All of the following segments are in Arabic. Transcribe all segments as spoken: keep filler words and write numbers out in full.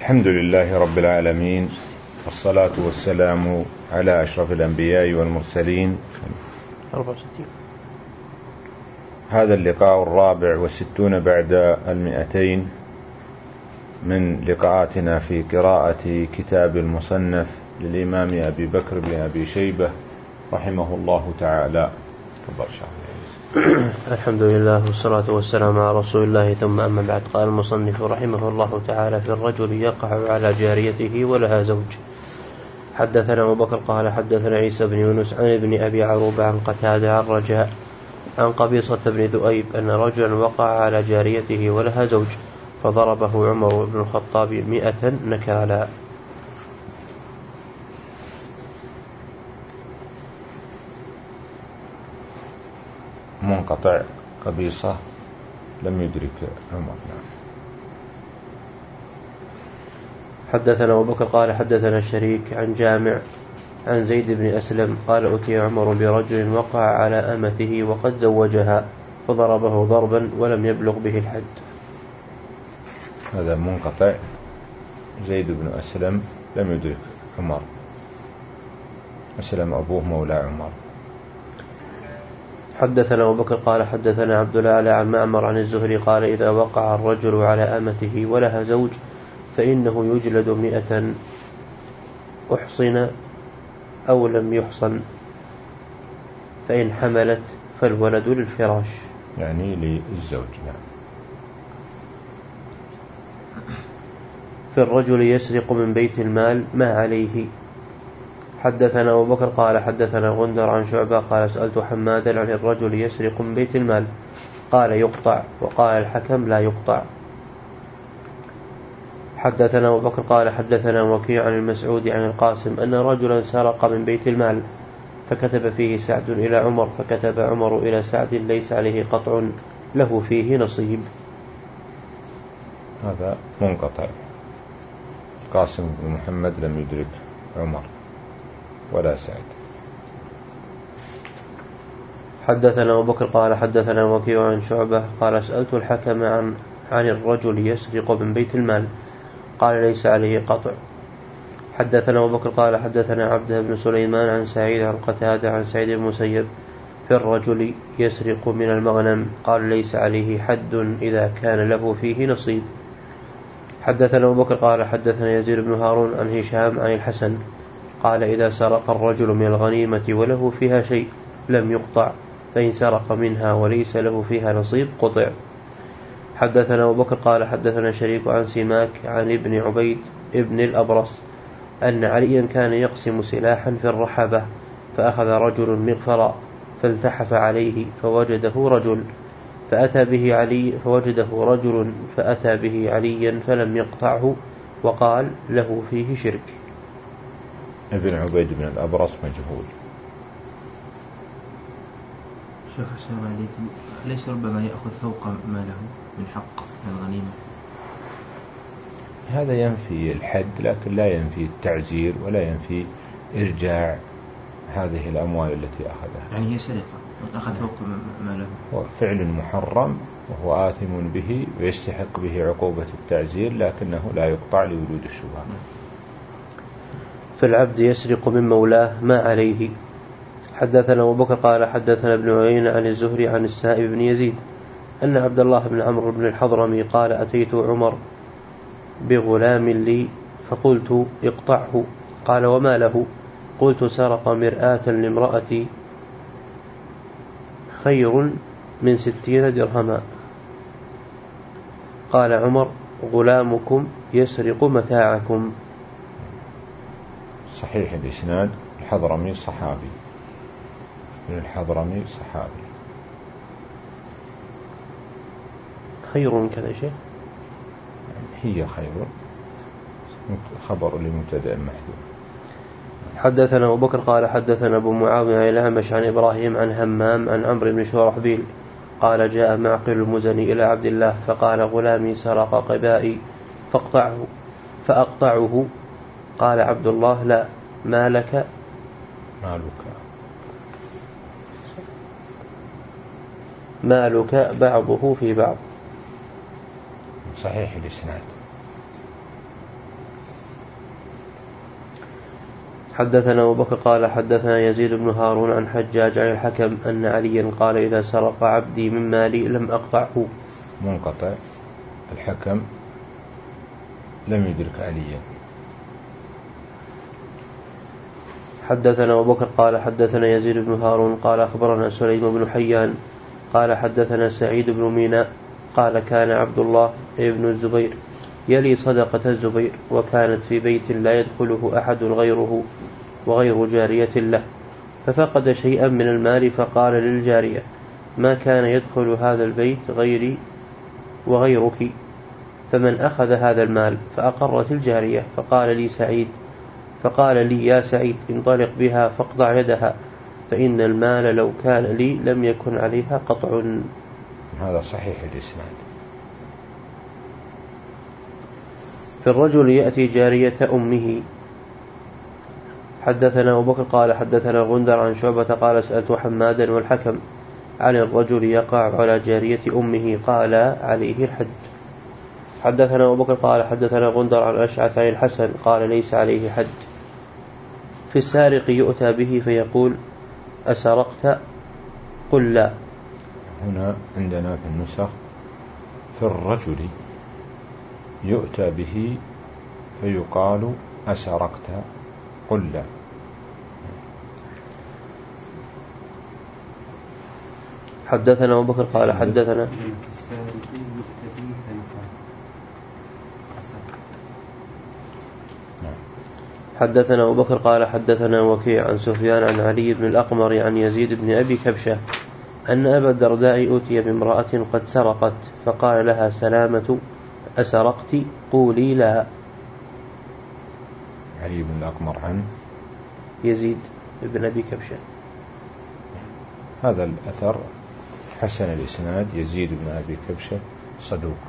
الحمد لله رب العالمين، والصلاة والسلام على أشرف الأنبياء والمرسلين. هذا اللقاء الرابع والستون بعد المئتين من لقاءاتنا في قراءة كتاب المصنف للإمام أبي بكر بن أبي شيبة رحمه الله تعالى. الحمد لله والصلاة والسلام على رسول الله، ثم أما بعد. قال المصنف رحمه الله تعالى: في الرجل يقع على جاريته ولها زوج. حدثنا أبو بكر قال حدثنا عيسى بن يونس عن ابن أبي عروبة عن قتادة عن رجاء عن قبيصة بن ذؤيب أن رجلا وقع على جاريته ولها زوج فضربه عمر بن الخطاب مئة نكالا. منقطع قبيصة لم يدرك عمر. حدثنا أبو بكر قال حدثنا الشريك عن جامع عن زيد بن أسلم قال أتي عمر برجل وقع على أمته وقد زوجها فضربه ضربا ولم يبلغ به الحد. هذا منقطع. زيد بن أسلم لم يدرك عمر. أسلم أبوه مولى عمر. حدثنا أبو بكر قال حدثنا عبد الأعلى عن معمر عن الزهري قال إذا وقع الرجل على أمته ولها زوج فإنه يجلد مئة أحصن أو لم يحصن، فإن حملت فالولد للفراش، يعني للزوج. نعم. في الرجل يسرق من بيت المال ما عليه. حدثنا أبو بكر قال حدثنا غندر عن شعبة قال سألت حمادا عن الرجل يسرق من بيت المال قال يقطع، وقال الحكم لا يقطع. حدثنا أبو بكر قال حدثنا وكيع عن المسعود عن القاسم أن رجلا سرق من بيت المال فكتب فيه سعد إلى عمر، فكتب عمر إلى سعد ليس عليه قطع له فيه نصيب. هذا منقطع. قاسم بن محمد لم يدرك عمر ولا سعد. حدثنا أبو بكر قال حدثنا وكيع عن شعبة قال سألت الحكم عن عن الرجل يسرق من بيت المال قال ليس عليه قطع. حدثنا أبو بكر قال حدثنا عبد بن سليمان عن سعيد عن قتادة عن سعيد المسيب في الرجل يسرق من المغنم قال ليس عليه حد إذا كان له فيه نصيب. حدثنا أبو بكر قال حدثنا يزيد بن هارون عن هشام عن الحسن قال إذا سرق الرجل من الغنيمة وله فيها شيء لم يقطع، فإن سرق منها وليس له فيها نصيب قطع. حدثنا أبو بكر قال حدثنا شريك عن سماك عن ابن عبيد ابن الأبرص أن عليا كان يقسم سلاحا في الرحبة فأخذ رجل مغفرا فالتحف عليه فوجده رجل فأتى به علي فوجده رجل فأتى به عليا فلم يقطعه وقال له فيه شرك. ابن عبيد بن الأبرص مجهول. شيخ السلام عليكم، ليس ربما يأخذ فوق ما له من حق من الغنيمة؟ هذا ينفي الحد لكن لا ينفي التعزير ولا ينفي إرجاع هذه الأموال التي أخذها. يعني هي سرقة أخذ فوق ما له. هو فعل محرم وهو آثم به ويستحق به عقوبة التعزير لكنه لا يقطع لوجود الشبهة. في العبد يسرق من مولاه ما عليه. حدثنا أبو بكر قال حدثنا ابن عيينة عن الزهري عن السائب بن يزيد أن عبد الله بن عمرو بن الحضرمي قال أتيت عمر بغلام لي فقلت اقطعه قال وما له؟ قلت سرق مرآة لامرأتي خير من ستين درهما. قال عمر غلامكم يسرق متاعكم. صحيح الإسناد. الحضرمي صحابي. الحضرمي صحابي. خير من كذا شيء، هي خير خبر لمبتدأ محذوف. حدثنا أبو بكر قال حدثنا أبو معاوية عن الأعمش عن إبراهيم عن همام عن عمرو بن شرحبيل قال جاء معقل المزني إلى عبد الله فقال غلامي سرق قبائي فاقطعه فأقطعه. قال عبد الله لا، ما لك مالك مالك بعضه في بعض. صحيح الإسناد. حدثنا أبو بكر قال حدثنا يزيد بن هارون عن حجاج عن الحكم أن عليا قال إذا سرق عبدي من مالي لم أقطعه. منقطع. الحكم لم يدرك عليا. حدثنا أبو بكر قال حدثنا يزيد بن هارون قال أخبرنا سليم بن حيان قال حدثنا سعيد بن ميناء قال كان عبد الله بن الزبير يلي صدقة الزبير وكانت في بيت لا يدخله أحد غيره وغير جارية له، ففقد شيئا من المال فقال للجارية ما كان يدخل هذا البيت غيري وغيرك، فمن أخذ هذا المال؟ فأقرت الجارية. فقال لي سعيد فقال لي يا سعيد انطلق بها فاقطع يدها، فإن المال لو كان لي لم يكن عليها قطع. هذا صحيح الإسناد. في الرجل يأتي جارية أمه. حدثنا أبو بكر قال حدثنا غندر عن شعبة قال سألت حمادا والحكم عن الرجل يقع على جارية أمه قال عليه الحد. حدثنا أبو بكر قال حدثنا غندر عن أشعث عن الحسن قال ليس عليه حد. في السارق يؤتى به فيقول أسرقت؟ قل لا. هنا عندنا في النسخ في الرجل يؤتى به فيقال أسرقت؟ قل لا. حدثنا أبو بكر قال حدثنا حدثنا أبو بكر قال حدثنا وكيع عن سفيان عن علي بن الأقمر عن يزيد بن أبي كبشة أن أبا الدرداء أتي بامرأة قد سرقت فقال لها سلامة أسرقت؟ قولي لا. علي بن الأقمر عن يزيد بن أبي كبشة. هذا الأثر حسن الإسناد. يزيد بن أبي كبشة صدوق.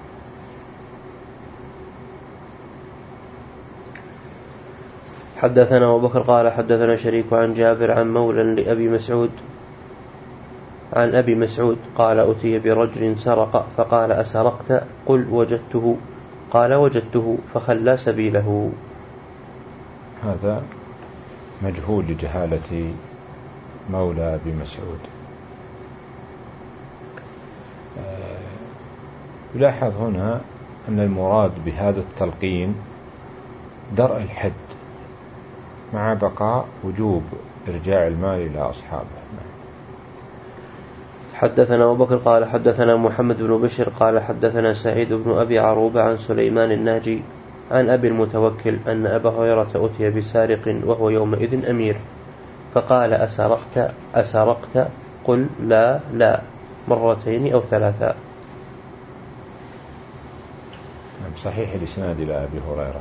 حدثنا أبو بكر قال حدثنا شريك عن جابر عن مولى لأبي مسعود عن أبي مسعود قال أتي برجل سرق فقال أسرقت؟ قل وجدته. قال وجدته فخلى سبيله. هذا مجهول لجهالة مولى أبي مسعود. يلاحظ هنا أن المراد بهذا التلقين درء الحد مع بقاء وجوب إرجاع المال إلى أصحابه. حدثنا أبو بكر قال حدثنا محمد بن بشر قال حدثنا سعيد بن أبي عروبة عن سليمان الناجي عن أبي المتوكل أن أبا هريرة أتي بسارق وهو يومئذ أمير فقال أسرقت؟ أسرقت؟ قل لا لا مرتين أو ثلاثا. صحيح الإسناد إلى أبي هريرة.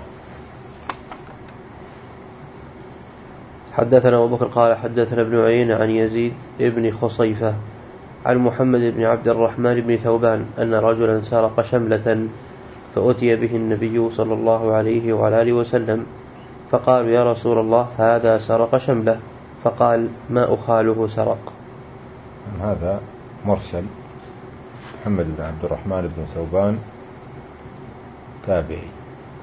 حدثنا أبو بكر قال حدثنا ابن عيينة عن يزيد بن خصيفة عن محمد بن عبد الرحمن بن ثوبان أن رجلا سرق شملة فأتي به النبي صلى الله عليه وعلى آله وسلم فقالوا يا رسول الله هذا سرق شملة، فقال ما أخاله سرق. هذا مرسل. محمد بن عبد الرحمن بن ثوبان تابعي.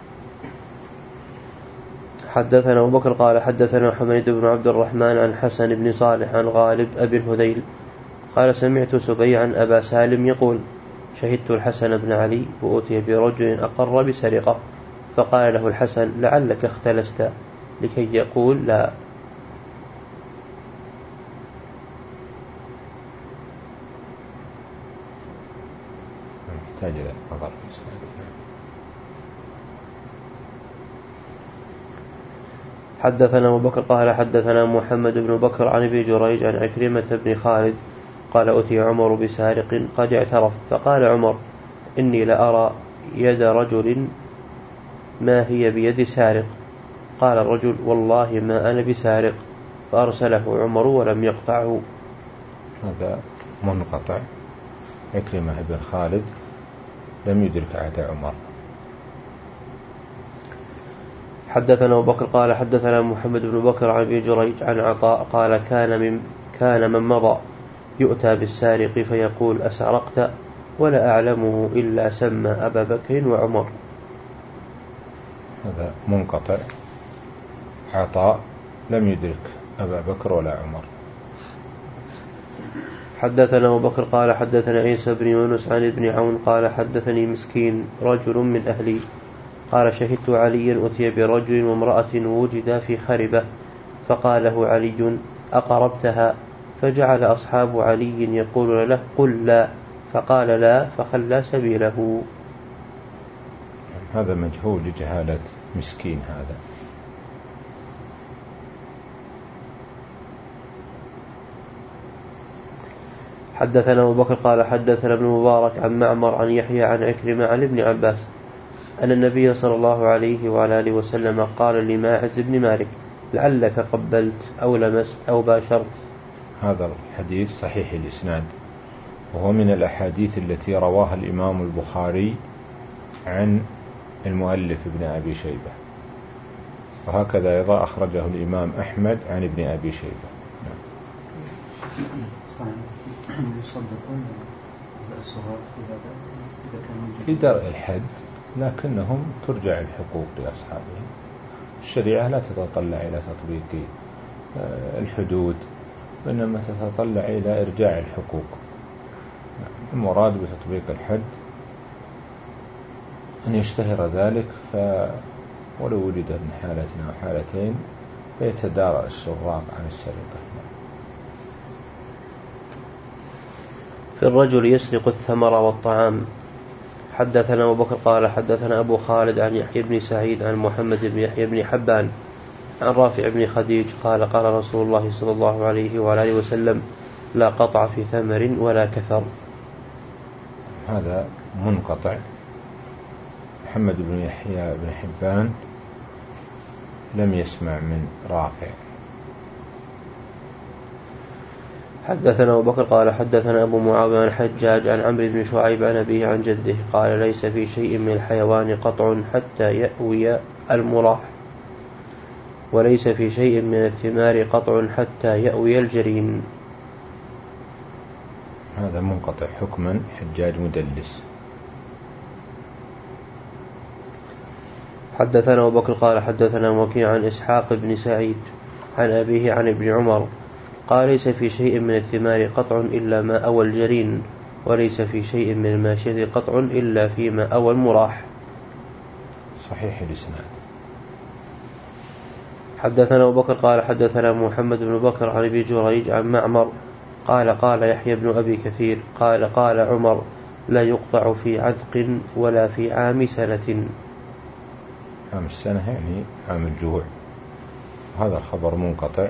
حدثنا أبو بكر قال حدثنا حميد بن عبد الرحمن عن حسن بن صالح عن غالب أبي الهذيل قال سمعت سبيعا أبا سالم يقول شهدت الحسن بن علي وأتي برجل أقر بسرقة فقال له الحسن لعلك اختلست، لكي يقول لا. حدثنا أبو بكر قال حدثنا محمد بن بكر عن ابي جريج عن عكرمة بن خالد قال أتي عمر بسارق قد اعترف فقال عمر إني لأرى يد رجل ما هي بيد سارق. قال الرجل والله ما أنا بسارق، فأرسله عمر ولم يقطعه. هذا منقطع. عكرمة بن خالد لم يدرك عهد عمر. حدثنا أبو بكر قال حدثنا محمد بن بكر عن ابي جريج عن عطاء قال كان من كان من مضى يؤتى بالسارق فيقول أسرقت؟ ولا أعلمه إلا سمى أبا بكر وعمر. هذا منقطع. عطاء لم يدرك أبا بكر ولا عمر. حدثنا أبو بكر قال حدثنا عيسى بن يونس عن ابن عون قال حدثني مسكين رجل من أهلي قال شهدت عليا أتي برجل وامرأة وجد في خربة فقال له علي أقربتها؟ فجعل أصحاب علي يقول له قل لا، فقال لا فخلى سبيله. هذا مجهول لجهالة مسكين هذا. حدثنا أبو بكر قال حدثنا ابن مبارك عن معمر عن يحيى عن عكرمة عن ابن عباس أن النبي صلى الله عليه وعلى آله وسلم قال لماعز بن مالك لعلك قبلت أو لمست أو باشرت. هذا الحديث صحيح الإسناد، وهو من الأحاديث التي رواها الإمام البخاري عن المؤلف ابن أبي شيبة، وهكذا أيضا أخرجه الإمام أحمد عن ابن أبي شيبة. في درء الحد، لكنهم ترجع الحقوق لأصحابهم. الشريعة لا تتطلع إلى تطبيق الحدود، وإنما تتطلع إلى إرجاع الحقوق. المراد بتطبيق الحد أن يشتهر ذلك، ف ولو وجد من حالة أو حالتين فيتدارى السراق عن السرقة. في الرجل يسرق الثمر والطعام. حدثنا أبو بكر قال حدثنا أبو خالد عن يحيى بن سعيد عن محمد بن يحيى بن حبان عن رافع بن خديج قال قال رسول الله صلى الله عليه وعلى آله وسلم لا قطع في ثمر ولا كثر. هذا منقطع. محمد بن يحيى بن حبان لم يسمع من رافع. حدثنا أبو بكر قال حدثنا أبو معاوية عن حجاج عن عمرو بن شعيب عن أبيه عن جده قال ليس في شيء من الحيوان قطع حتى يأوي المراح، وليس في شيء من الثمار قطع حتى يأوي الجرين. هذا منقطع حكما، حجاج مدلس. حدثنا أبو بكر قال حدثنا وكيع عن إسحاق بن سعيد عن أبيه عن ابن عمر قال ليس في شيء من الثمار قطع إلا ما أوى الجرين، وليس في شيء من الماشية قطع إلا فيما أوى المراح. صحيح الإسناد. حدثنا أبو بكر قال حدثنا محمد بن بكر عن أبي جريج عن معمر قال قال يحيى بن أبي كثير قال قال عمر لا يقطع في عذق ولا في عام سنة. عام السنة يعني عام الجوع. هذا الخبر منقطع.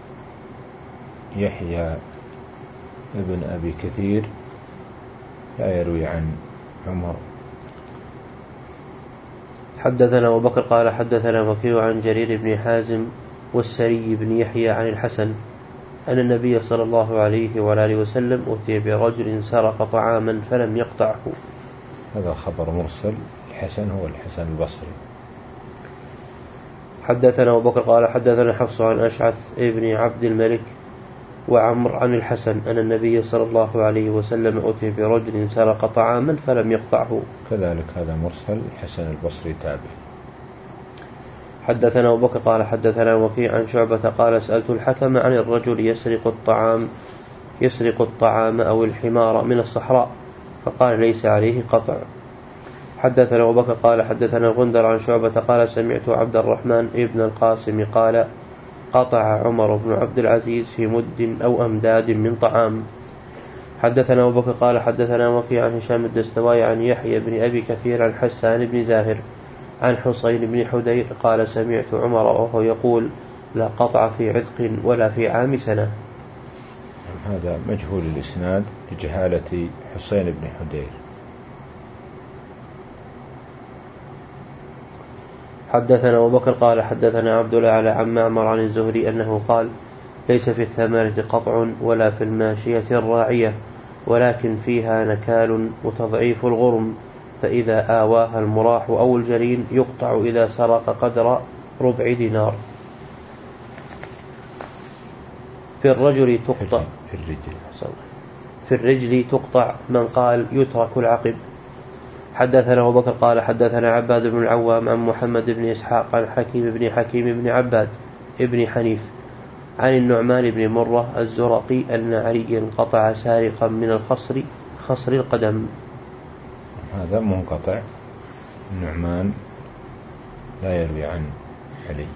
يحيى ابن أبي كثير لا يروي عن عمر. حدثنا أبو بكر قال حدثنا وكيع عن جرير بن حازم والسري بن يحيى عن الحسن أن النبي صلى الله عليه وعلى آله وسلم أتي برجل سرق طعاما فلم يقطعه. هذا خبر مرسل. الحسن هو الحسن البصري. حدثنا أبو بكر قال حدثنا حفص عن أشعث ابن عبد الملك وعمر عن الحسن أن النبي صلى الله عليه وسلم أتي برجل سرق طعاما فلم يقطعه. كذلك هذا مرسل. الحسن البصري تابع. حدثنا أبو بكر قال حدثنا وكيع عن شعبة قال سألت الحكم عن الرجل يسرق الطعام يسرق الطعام أو الحمار من الصحراء فقال ليس عليه قطع. حدثنا أبو بكر قال حدثنا غندر عن شعبة قال سمعت عبد الرحمن ابن القاسم قال قطع عمر بن عبد العزيز في مد أو أمداد من طعام. حدثنا أبو بكر قال حدثنا وكيع عن هشام الدستوائي عن يحيى بن أبي كثير عن حسان بن زاهر عن حصين بن حدير قال سمعت عمر وهو يقول لا قطع في عتق ولا في عام سنة. هذا مجهول الإسناد لجهالة حصين بن حدير. حدثنا أبو بكر قال حدثنا عبد الأعلى عن معمر عن الزهري أنه قال ليس في الثمرة قطع ولا في الماشية الراعية، ولكن فيها نكال وتضعيف الغرم، فإذا آواها المراح أو الجرين يقطع إذا سرق قدر ربع دينار. في الرجل تقطع في الرجل في الرجل تقطع من قال يترك العقب. حدثنا أبو بكر قال حدثنا عباد بن العوام عن محمد بن إسحاق عن حكيم بن حكيم بن عباد ابن حنيف عن النعمان بن مرة الزرقي أن علي قطع سارقا من الخصر خصر القدم. هذا منقطع، النعمان لا يروي عن علي.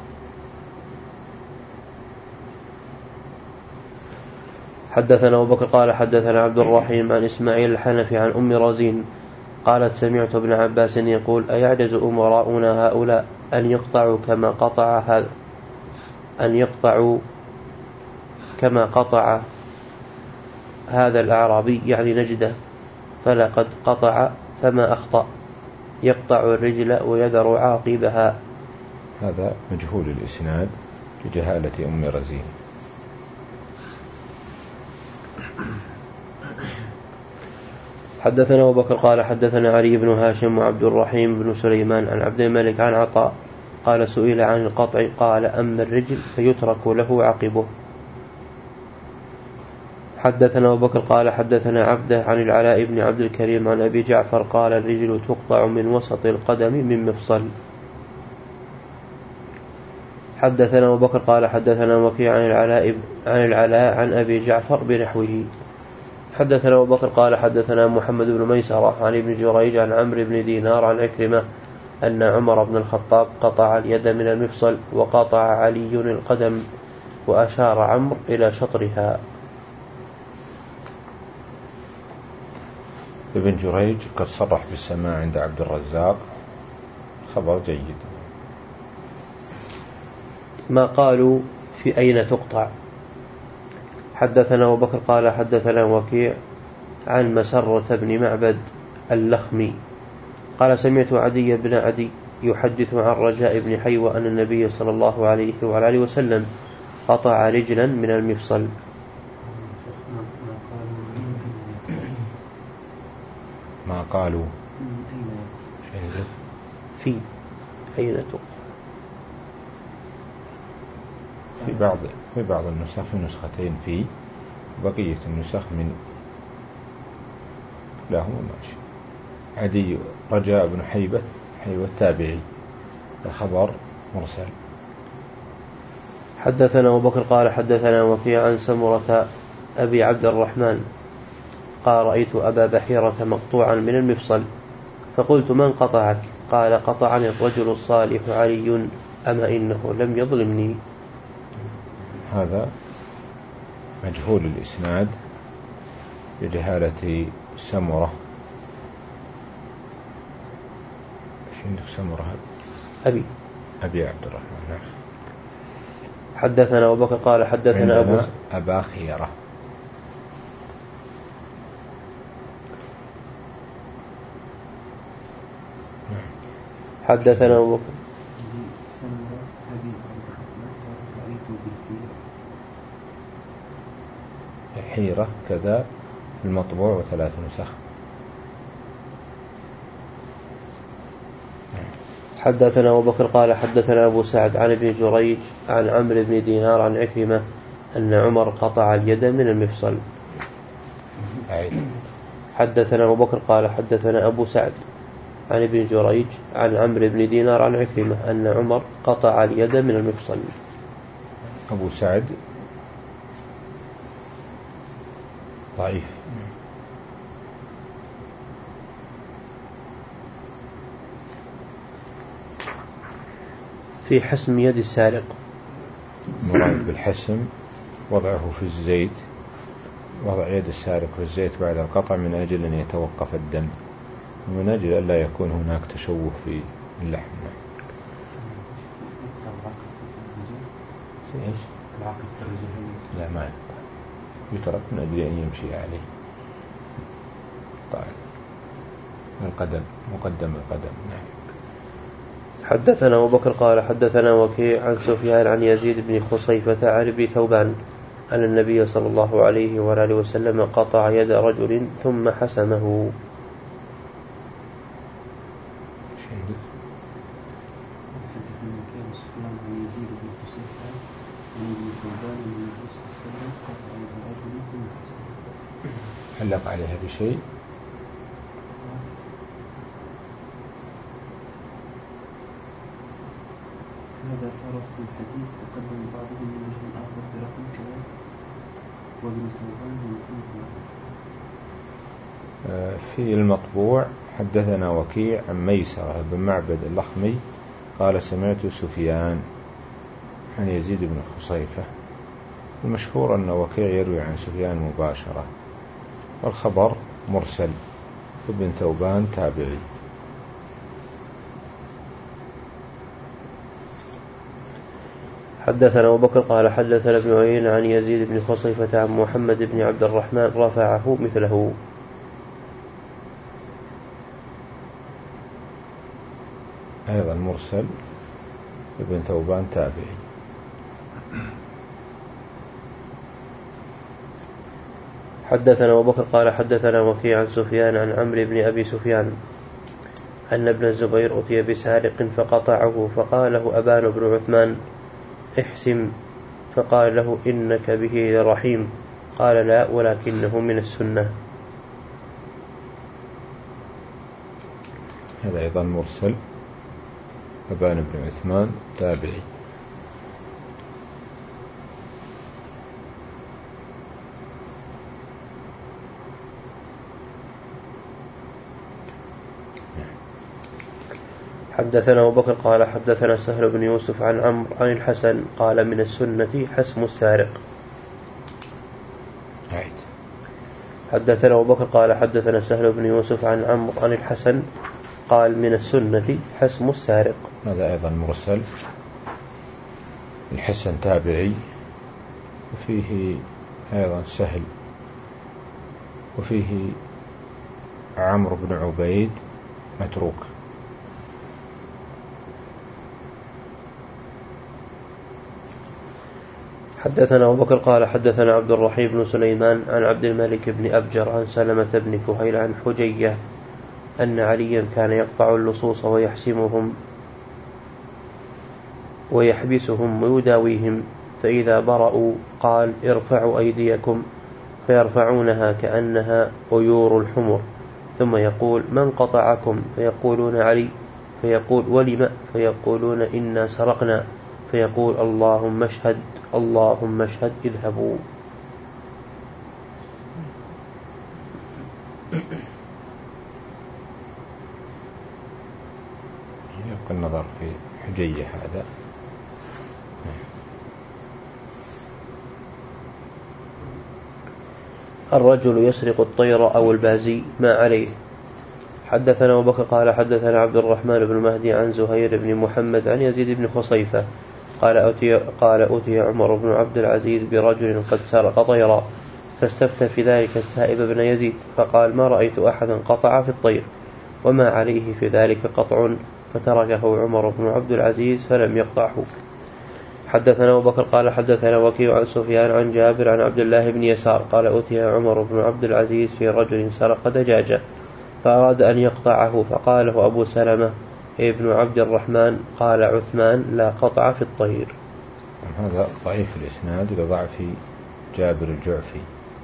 حدثنا أبو بكر قال حدثنا عبد الرحيم عن إسماعيل الحنفي عن أم رزين قالت سمعت ابن عباس يقول أيعجز أمراؤنا هؤلاء أن يقطعوا كما قطع هذا أن يقطعوا كما قطع هذا الأعرابي يعني نجده، فلقد قطع فما أخطأ، يقطع الرجل ويذر عاقبها. هذا مجهول الإسناد لجهالة أم رزين. حدثنا أبو بكر قال حدثنا علي بن هاشم وعبد الرحيم بن سليمان عن عبد الملك عن عطاء قال سئل عن القطع قال أما الرجل فيترك له عقبه. حدثنا أبو بكر قال حدثنا عبده عن العلاء بن عبد الكريم عن أبي جعفر قال الرجل تقطع من وسط القدم من مفصل. حدثنا أبو بكر قال حدثنا وكيع عن العلاء عن العلاء عن أبي جعفر بنحوه. حدثنا أبو بكر قال حدثنا محمد بن ميسرة عن ابن جريج عن عمرو بن دينار عن عكرمة أن عمر بن الخطاب قطع اليد من المفصل وقطع علي القدم وأشار عمرو إلى شطرها. ابن جريج قد صرح بالسماع عند عبد الرزاق، خبر جيد. ما قالوا في أين تقطع. حدثنا أبو بكر قال حدثنا وكيع عن مسرة بن معبد اللخمي قال سمعت عدي بن عدي يحدث عن رجاء بن حيوة أن النبي صلى الله عليه وعلى آله وسلم قطع رجلا من المفصل. ما قالوا في أين تقطع. في بعض في بعض النسخ، في نسختين في، بقية النسخ من لا هو ماشي. عدي رجاء بن حيبة حيوة التابعي، الخبر مرسل. حدثنا أبو بكر قال حدثنا وكيع عن سمرة أبي عبد الرحمن قال رأيت أبا بحيرة مقطوعا من المفصل فقلت من قطعك؟ قال قطعني الرجل الصالح علي أما إنه لم يظلمني. هذا مجهول الإسناد لجهالة سمرة. ايش عندك سمرة؟ أبي أبي عبد الرحمن. نعم. حدثنا أبو بكر قال حدثنا أبو أبا خيرة. حدثنا أبو بكر حيرة كذا في المطبوع وثلاث نسخ. حدثنا أبو بكر قال حدثنا أبو سعد عن ابن جريج عن عمرو بن دينار عن عكرمة أن عمر قطع اليد من المفصل. حدثنا أبو بكر قال حدثنا أبو سعد عن ابن جريج عن عمرو بن دينار عن عكرمة أن عمر قطع اليد من المفصل. أبو سعد ضعيف. في حسم يد السارق. مراد بالحسم وضعه في الزيت، وضع يد السارق في الزيت بعد القطع من أجل أن يتوقف الدم ومن أجل أن لا يكون هناك تشوه في اللحم. إيش؟ لا ما يترك من أجل أن يمشي عليه. طيب القدم مقدم القدم. نعم. حدثنا أبو بكر قال حدثنا وكيع عن سفيان عن يزيد بن خصيفة عن ابن ثوبان أن النبي صلى الله عليه وآله وسلم قطع يد رجل ثم حسمه. علق عليها بشيء. هذا طرف من الحديث تقدم بعضهم من وجه آخر برقم كذا وابن ثوبان في المطبوع حدثنا وكيع عن ميسرة بن معبد اللخمي قال سمعت سفيان عن يزيد بن خصيفة. المشهور أن وكيع يروي عن سفيان مباشرة، والخبر مرسل، وابن ثوبان تابعي. حدثنا أبو بكر قال حدثنا ابن عيينة عن يزيد بن خصيفة عن محمد بن عبد الرحمن رفعه مثله. أيضا مرسل، ابن ثوبان تابعي. حدثنا أبو بكر قال حدثنا وكيع عن سفيان عن عمرو بن أبي سفيان أن ابن الزبير أتي بسارق فقطعه فقال له أبان بن عثمان احسم، فقال له إنك به لرحيم، قال لا ولكنه من السنة. هذا أيضا مرسل، أبان بن عثمان تابعي. حدثنا أبو بكر قال حدثنا سهل بن يوسف عن عمرو عن الحسن قال من السنة حسم السارق. عيد. حدثنا أبو بكر قال حدثنا سهل بن يوسف عن عمرو عن الحسن قال من السنة حسم السارق. هذا أيضا مرسل، الحسن تابعي، وفيه أيضا سهل، وفيه عمرو بن عبيد متروك. حدثنا أبو بكر قال حدثنا عبد الرحيم بن سليمان عن عبد الملك بن أبجر عن سلمة بن كهيل عن حجية أن عليا كان يقطع اللصوص ويحسمهم ويحبسهم ويداويهم، فإذا برأوا قال ارفعوا أيديكم، فيرفعونها كأنها أيور الحمر، ثم يقول من قطعكم؟ فيقولون علي، فيقول ولم؟ فيقولون إنا سرقنا، فيقول اللهم اشهد اللهم اشهد اذهبوا. يبقى النظر في حجية هذا. الرجل يسرق الطير أو البازي ما عليه. حدثنا أبو بكر قال حدثنا عبد الرحمن بن مهدي عن زهير بن محمد عن يزيد بن خصيفة قال أتي, قال أتي عمر بن عبد العزيز برجل قد سرق طيرا، فاستفتى في ذلك السائب بن يزيد فقال ما رأيت أحدا قطع في الطير وما عليه في ذلك قطع، فتركه عمر بن عبد العزيز فلم يقطعه. حدثنا أبو بكر قال حدثنا وكيع عن سفيان عن جابر عن عبد الله بن يسار قال أتي عمر بن عبد العزيز في رجل سرق دجاجة فأراد أن يقطعه، فقاله أبو سلمة ابن عبد الرحمن قال عثمان لا قطع في الطير. هذا ضعيف الإسناد لضعف جابر الجعفي.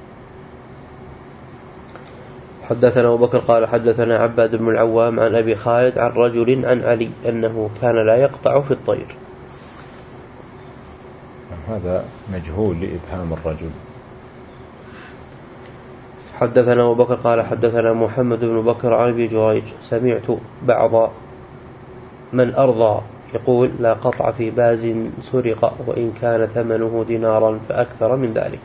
حدثنا أبو بكر قال حدثنا عباد بن العوام عن أبي خالد عن رجل عن علي أنه كان لا يقطع في الطير. هذا مجهول لإبهام الرجل. حدثنا أبو بكر قال حدثنا محمد بن بكر عن أبي جريج سمعت بعض من أرضى يقول لا قطع في باز سرق وإن كان ثمنه دينارا فأكثر من ذلك.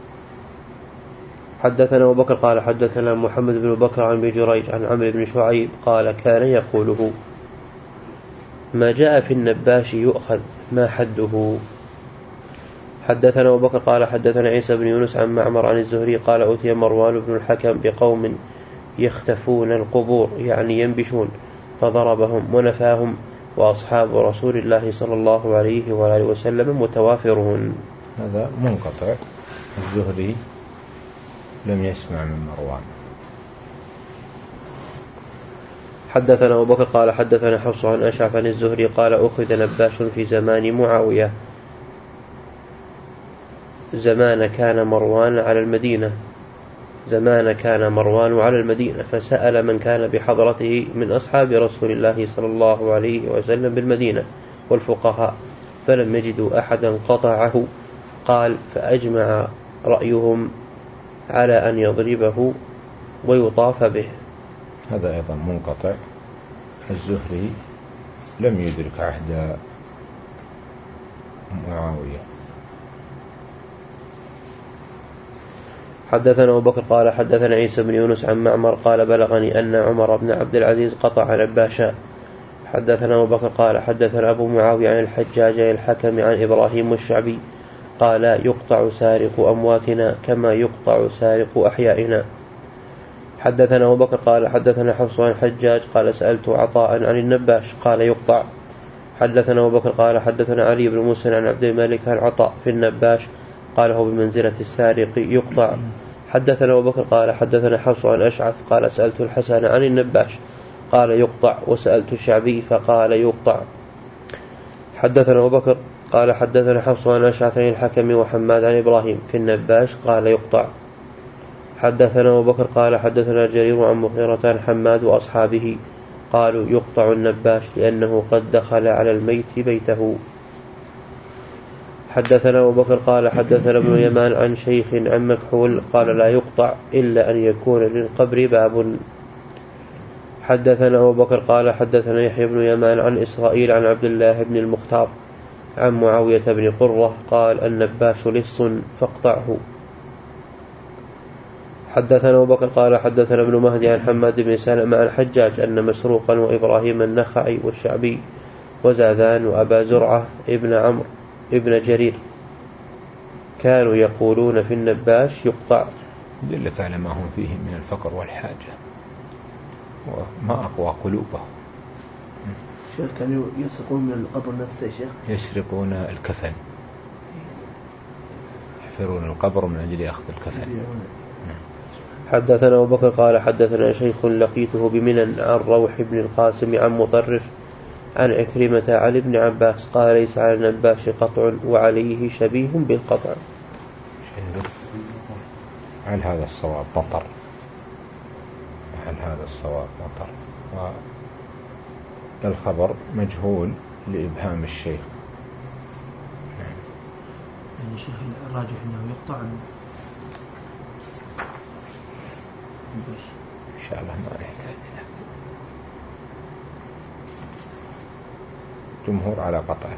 حدثنا أبو بكر قال حدثنا محمد بن بكر عن أبي جريج عن عمرو بن شعيب قال كان يقوله ما جاء في النباش يؤخذ ما حده. حدثنا أبو بكر قال حدثنا عيسى بن يونس عن معمر عن الزهري قال أتي مروان بن الحكم بقوم يختفون القبور يعني ينبشون فضربهم ونفاهم، وأصحاب رسول الله صلى الله عليه وآله وسلم متوافرون. هذا منقطع، الزهري لم يسمع من مروان. حدثنا أبو بكر قال حدثنا حفص عن أشعث عن الزهري قال أخذ نباش في زمان معاوية زمان كان مروان على المدينة زمان كان مروان على المدينة فسأل من كان بحضرته من أصحاب رسول الله صلى الله عليه وسلم بالمدينة والفقهاء فلم يجدوا أحدا قطعه. قال فأجمع رأيهم على أن يضربه ويطاف به. هذا أيضا منقطع. الزهري لم يدرك عهد معاوية. حدثنا أبو بكر قال حدثنا عيسى بن يونس عن معمر قال بلغني أن عمر بن عبد العزيز قطع نباشا. حدثنا أبو بكر قال حدثنا أبو معاوية عن الحجاج الحكم عن إبراهيم والشعبي قال يقطع سارق أمواتنا كما يقطع سارق أحيائنا. حدثنا أبو بكر قال حدثنا حفص عن الحجاج قال سألت عطاء عن النباش قال يقطع. حدثنا أبو بكر قال حدثنا علي بن موسى عن عبد الملك عن عطاء في النباش قال هو بمنزلة السارق يقطع. حدثنا أبو بكر قال حدثنا حفص عن أشعث قال سألت الحسن عن النباش قال يقطع وسألت الشعبي فقال يقطع. حدثنا أبو بكر قال حدثنا حفص عن أشعث عن الحكم وحماد عن إبراهيم في النباش قال يقطع. حدثنا أبو بكر قال حدثنا جرير عن مغيرة عن حماد وأصحابه قالوا يقطع النباش لأنه قد دخل على الميت بيته. حدثنا أبو بكر قال حدثنا ابن يمان عن شيخ عن مكحول قال لا يقطع إلا أن يكون للقبر باب. حدثنا أبو بكر قال حدثنا يحيى بن يمان عن إسرائيل عن عبد الله بن المختار عن معاوية بن قرة قال النباش لص فاقطعه. حدثنا أبو بكر قال حدثنا ابن مهدي عن حماد بن سلمة عن الحجاج أن مسروقا وإبراهيم النخعي والشعبي وزاذان وأبا زرعة ابن عمرو ابن جرير كانوا يقولون في النباش يقطع. دلك على ما هم فيه من الفقر والحاجة وما أقوى قلوبه. شيخ كانوا يسرقون من القبر نفسه يا شيخ؟ يسرقون الكفن، يحفرون القبر من أجل أخذ الكفن. حدثنا أبو بكر قال حدثنا شيخ لقيته بمنى عن روح بن القاسم عن مطرف عن عكرمة عن ابن عباس قال ليس على النباش قطع وعليه شبيه بالقطع. هل هذا الصواب مطر؟ هل هذا الصواب مطر؟ والخبر مجهول لإبهام الشيخ. يعني الشيخ الراجح أنه يقطع إن شاء الله ما نحتاج إلى جمهور على قطعه.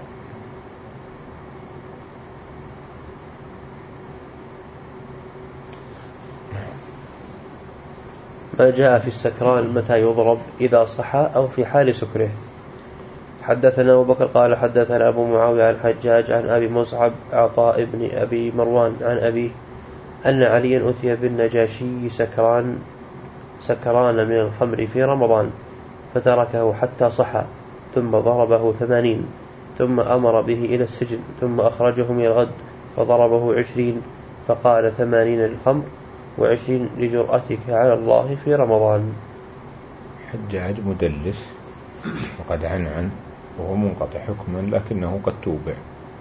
ما جاء في السكران متى يضرب إذا صحى أو في حال سكره. حدثنا أبو بكر قال حدثنا أبو معاوية عن حجاج عن أبي مصعب عطاء بن أبي مروان عن أبيه أن عليا أتي بالنجاشي سكران سكران من الخمر في رمضان فتركه حتى صحى ثم ضربه ثمانين ثم أمر به إلى السجن ثم أخرجه من الغد فضربه عشرين فقال ثمانين للخمر وعشرين لجرأتك على الله في رمضان. حجاج مدلس وقد عنعن وهو منقطع حكما لكنه قد توبع.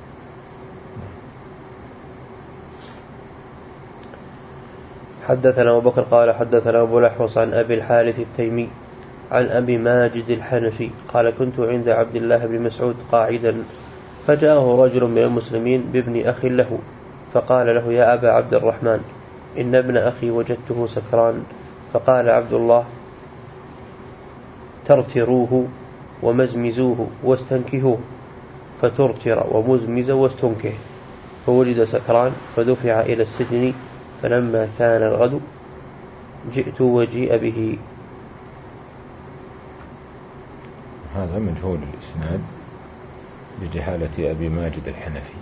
حدثنا أبو بكر قال حدثنا أبو الأحوص عن أبي الحارث التيمي عن أبي ماجد الحنفي قال كنت عند عبد الله بن مسعود قاعدا فجاءه رجل من المسلمين بابن أخ له فقال له يا أبا عبد الرحمن إن ابن أخي وجدته سكران. فقال عبد الله ترتروه ومزمزوه واستنكهوه فترتر ومزمز واستنكه فوجد سكران فدفع إلى السجن فلما كان الغد جئت وجيء به. هذا مجهول الإسناد بجهالة أبي ماجد الحنفي.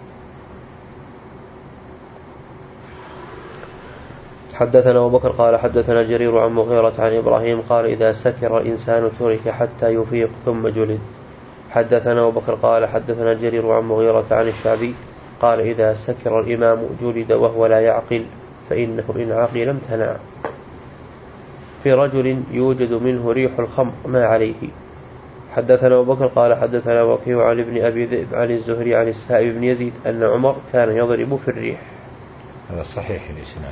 حدثنا أبو بكر قال حدثنا جرير عن مغيرة عن إبراهيم قال إذا سكر الإنسان ترك حتى يفيق ثم جلد. حدثنا أبو بكر قال حدثنا جرير عن مغيرة عن الشعبي قال إذا سكر الإمام جلد وهو لا يعقل فإنه إن عقل امتنع. في رجل يوجد منه ريح الخمر ما عليه. حدثنا أبو بكر قال حدثنا وكيع عن ابن أبي ذئب عن الزهري عن السائب بن يزيد أن عمر كان يضرب في الريح. هذا صحيح الإسناد.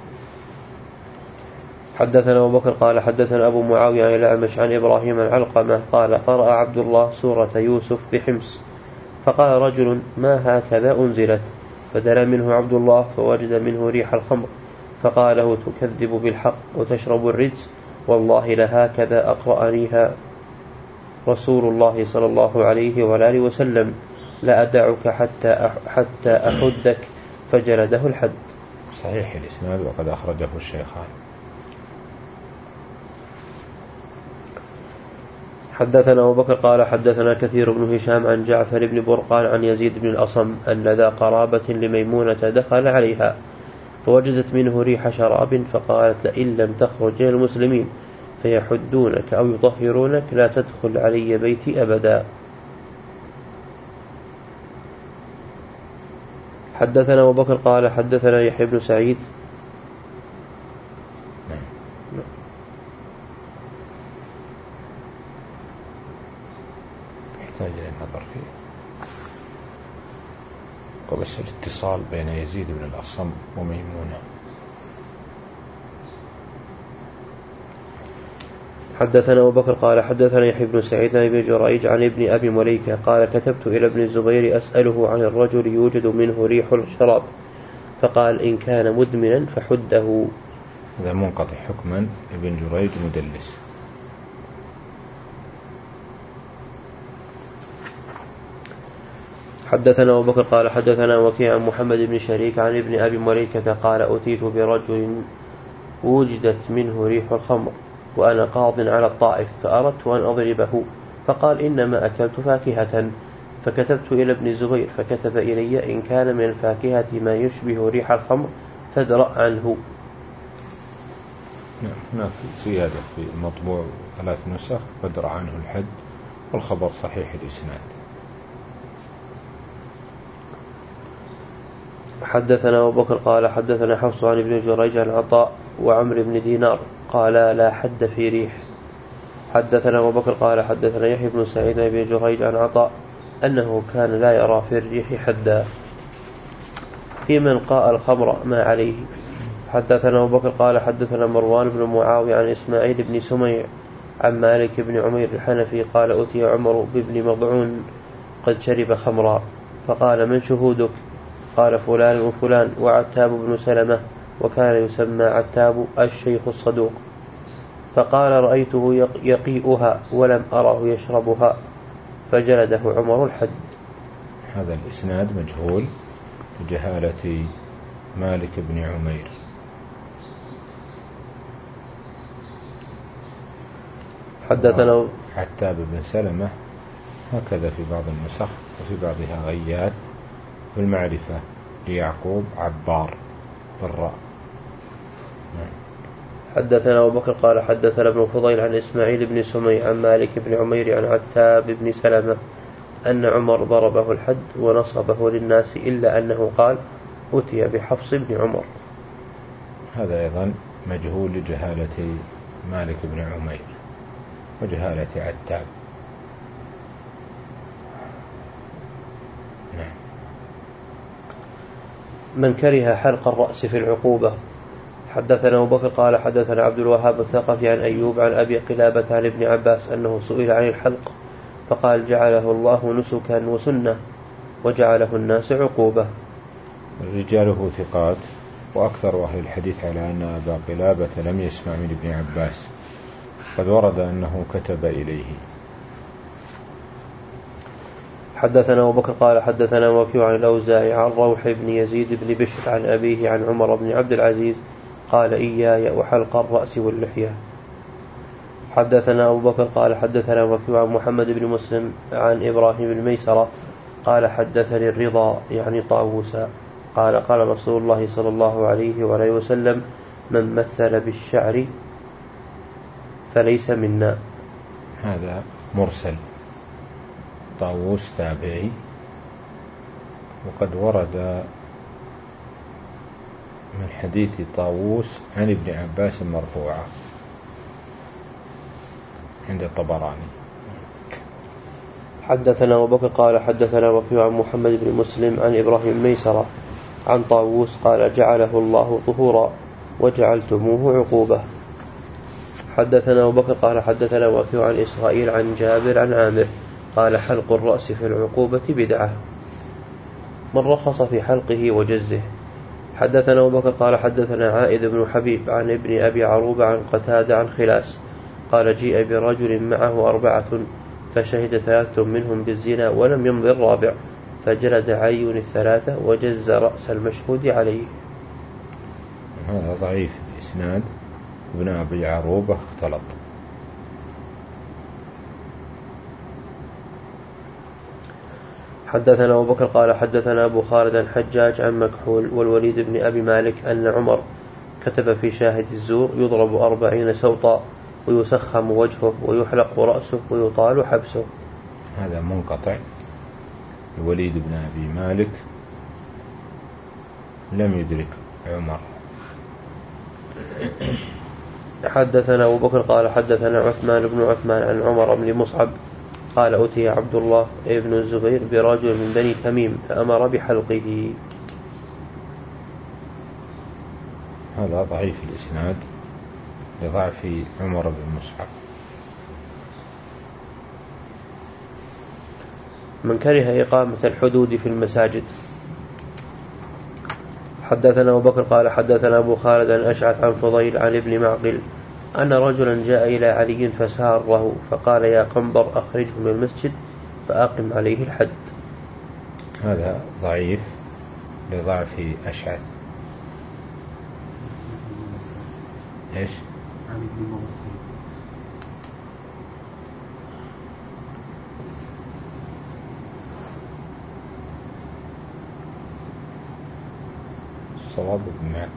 حدثنا أبو بكر قال حدثنا أبو معاوية عن الأعمش عن إبراهيم عن علقمة قال قرأ عبد الله سورة يوسف بحمص فقال رجل: ما هكذا أنزلت؟ فدنا منه عبد الله فوجد منه ريح الخمر، فقال له: تكذب بالحق وتشرب الرجس، والله لهكذا أقرأنيها رسول الله صلى الله عليه وآله وسلم، لا أدعك حتى حتى أحدك، فجلده الحد. صحيح الإسناد وقد أخرجه الشيخان. حدثنا أبو بكر قال حدثنا كثير بن هشام عن جعفر بن برقان عن يزيد بن الأصم أن ذا قرابة لميمونة دخل عليها فوجدت منه ريح شراب، فقالت: لئن لم تخرج إلى المسلمين فيحدونك أو يطهرونك لا تدخل علي بيتي أبدا. حدثنا أبو بكر قال حدثنا يحيى بن سعيد يحتاج إلى النظر فيه، وبس الاتصال بين يزيد بن الأصم وميمونة. حدثنا أبو بكر قال حدثنا يحيى بن سعيد عن ابن جريج عن ابن أبي مليكة قال: كتبت إلى ابن الزبير أسأله عن الرجل يوجد منه ريح الشراب، فقال: إن كان مدمنا فحده. هذا منقطع حكما، ابن جريج مدلس. حدثنا أبو بكر قال حدثنا وكيع عن محمد بن شريك عن ابن أبي مليكة قال: أتيت برجل وجدت منه ريح الخمر وأنا قاض على الطائف، فأردت أن أضربه، فقال: إنما أكلت فاكهة. فكتبت إلى ابن الزبير فكتب إلي: إن كان من الفاكهة ما يشبه ريح الخمر فادرأ عنه. هناك زيادة في المطبوع ثلاث نسخ: فادرأ عنه الحد، والخبر صحيح الإسناد. حدثنا أبو بكر قال حدثنا حفص عن ابن جريج عن عطاء وعمر بن دينار قال: لا حد في ريح. حدثنا أبو بكر قال حدثنا يحيى بن سعيد بن جريج عن عطاء أنه كان لا يرى في الريح حدا، في من قاء الخمر ما عليه. حدثنا أبو بكر قال حدثنا مروان بن معاوية عن إسماعيل بن سميع عن مالك بن عمير الحنفي قال: أتي عمر بن مضعون قد شرب خمرا، فقال: من شهودك؟ قال: فلان وفلان وعتاب بن سلمة، وكان يسمى عتاب الشيخ الصدوق. فقال: رأيته يقيئها ولم أره يشربها، فجلده عمر الحد. هذا الإسناد مجهول بجهالة مالك بن عمير. حدثنا عتاب بن سلمة هكذا في بعض النسخ، وفي بعضها غياث، في المعرفة ليعقوب عبار بالراء. حدثنا أبو بكر قال حدثنا ابن فضيل عن إسماعيل بن سميع عن مالك بن عمير عن عتاب بن سلمة أن عمر ضربه الحد ونصبه للناس، إلا أنه قال: أتي بحفص بن عمر. هذا أيضا مجهول لجهالة مالك بن عمير وجهالة عتاب. نعم. من كره حلق الرأس في العقوبة. حدثنا أبو بكر قال حدثنا عبد الوهاب الثقفي عن أيوب عن أبي قلابة عن ابن عباس أنه سئل عن الحلق فقال: جعله الله نسكا وسنة وجعله الناس عقوبة. رجاله ثقات، وأكثر أهل الحديث على أن أبا قلابة لم يسمع من ابن عباس، قد ورد أنه كتب إليه. حدثنا أبو بكر قال حدثنا وكيع عن الأوزاعي عن روح بن يزيد بن بشر عن أبيه عن عمر بن عبد العزيز قال: إياي وحلق الرأس واللحية. حدثنا أبو بكر قال حدثنا وكيع عن محمد بن مسلم عن إبراهيم بن ميسرة قال: حدثني الرضا يعني طاووسا قال: قال رسول الله صلى الله عليه وآله وسلم: من مثل بالشعر فليس منا. هذا مرسل، طاووس تابعي، وقد ورد من حديث طاووس عن ابن عباس مرفوعا عند الطبراني. حدثنا أبو بكر قال حدثنا وكيع عن محمد بن مسلم عن إبراهيم ميسرة عن طاووس قال: جعله الله طهورا وجعلتموه عقوبة. حدثنا أبو بكر قال حدثنا وكيع عن إسرائيل عن جابر عن عامر قال حلق الرأس في العقوبة بدعة. من رخص في حلقه وجزه. حدثنا أبو بكر قال حدثنا عائد بن حبيب عن ابن أبي عروبة عن قتادة عن خلاس قال جيء برجل معه أربعة فشهد ثلاثة منهم بالزنا ولم يمض الرابع فجلد عيون الثلاثة وجز رأس المشهود عليه. هذا ضعيف الإسناد، ابن أبي عروبة اختلط. حدثنا أبو بكر قال حدثنا أبو خالد الحجاج عن مكحول والوليد بن أبي مالك أن عمر كتب في شاهد الزور يضرب أربعين سوطا ويسخم وجهه ويحلق رأسه ويطال حبسه. هذا منقطع. الوليد بن أبي مالك لم يدرك عمر. حدثنا أبو بكر قال حدثنا عثمان بن عثمان عن عمر بن مصعب قال أتي عبد الله بن الزبير برجل من بني تميم فأمر بحلقه. هذا ضعيف الإسناد لضعف عمر بن مصعب. من كره إقامة الحدود في المساجد. حدثنا أبو بكر قال حدثنا أبو خالد عن أشعث عن فضيل عن ابن معقل أن رجلا جاء إلى علي فساره فقال يا قنبر أخرجه من المسجد فأقم عليه الحد. هذا ضعيف لضعف أشعث. إيش؟ الصواب بن معقل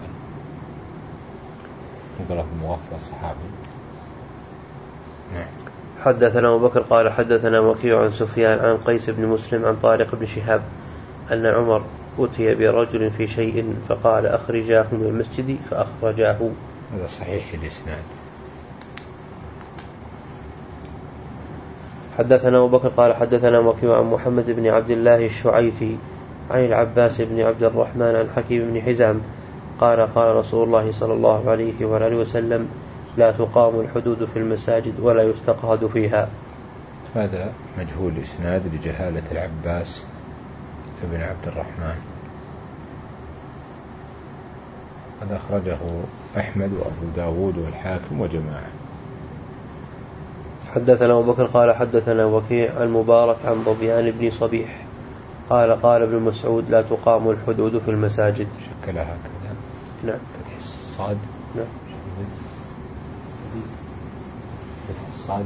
يقول في مغفى صحابي. نعم. حدثنا أبو بكر قال حدثنا وكيع عن سفيان عن قيس بن مسلم عن طارق بن شهاب أن عمر أتي برجل في شيء فقال أخرجاه من المسجد فأخرجاه. هذا صحيح الإسناد. حدثنا أبو بكر قال حدثنا وكيع عن محمد بن عبد الله الشعيثي عن العباس بن عبد الرحمن عن حكيم بن حزام قال قال رسول الله صلى الله عليه وآله وسلم لا تقام الحدود في المساجد ولا يستقهد فيها. هذا مجهول إسناد لجهالة العباس بن عبد الرحمن. هذا أخرجه أحمد وأبو داود والحاكم وجماعة. حدثنا أبو بكر قال حدثنا وكيع عن مبارك عن ضبيان بن صبيح قال قال ابن مسعود لا تقام الحدود في المساجد. شكلها هكذا. نعم. فتح الصاد. نعم. فتح الصاد.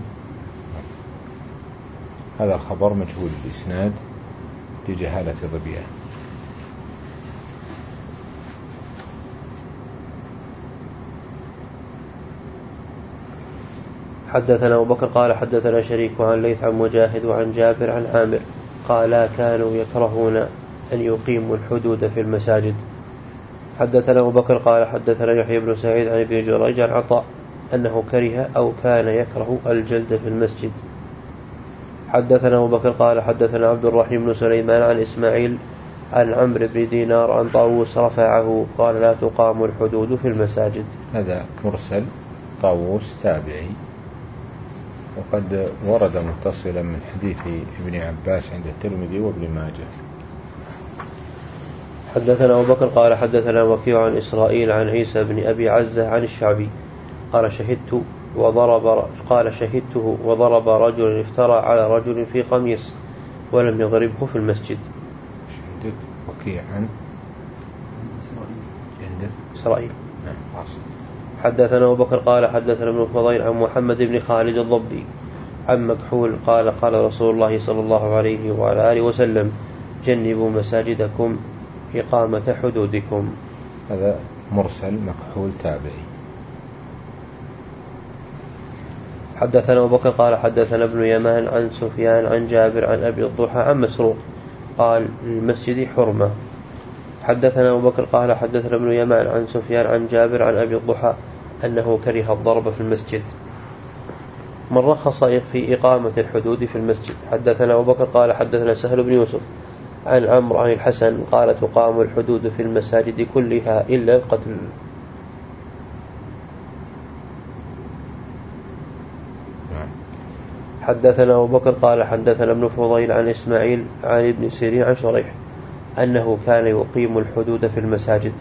هذا الخبر مجهول الإسناد لجهالة ضبيان. حدثنا أبو بكر قال حدثنا شريك عن ليث عن مجاهد وعن جابر عن عامر قال كانوا يكرهون أن يقيموا الحدود في المساجد. حدثنا أبو بكر قال حدثنا يحيى بن سعيد عن ابن جريج عن عطاء أنه كره أو كان يكره الجلد في المسجد. حدثنا أبو بكر قال حدثنا عبد الرحيم بن سليمان عن إسماعيل عن عمرو بن دينار عن طاووس رفعه قال لا تقام الحدود في المساجد. هذا مرسل طاووس تابعي، وقد ورد متصلا من حديث ابن عباس عند الترمذي وابن ماجه. حدثنا أبو بكر قال حدثنا وكيع عن إسرائيل عن عيسى بن أبي عزة عن الشعبي قال شهدت وضرب قال شهدته وضرب رجل افترى على رجل في قميص ولم يضربه في المسجد. شهدت وكيع عن إسرائيل. نعم. حدثنا أبو بكر قال حدثنا ابن فضيل عن محمد بن خالد الضبي عن مكحول قال قال رسول الله صلى الله عليه وعلى آله وسلم جنبوا مساجدكم إقامة حدودكم. هذا مرسل مكحول تابعي. حدثنا أبو بكر قال حدثنا ابن يمان عن سفيان عن جابر عن أبي الضحى عن مسروق قال للمسجد حرمة. حدثنا أبو بكر قال حدثنا ابن يمان عن سفيان عن جابر عن أبي الضحى أنه كره الضرب في المسجد. من رخص في إقامة الحدود في المسجد. حدثنا أبو بكر قال حدثنا سهل بن يوسف عن عمرو عن الحسن قال تقام الحدود في المساجد كلها إلا القتل. حدثنا أبو بكر قال حدثنا ابن فضيل عن إسماعيل عن ابن سيرين عن شريح أنه كان يقيم الحدود في المساجد،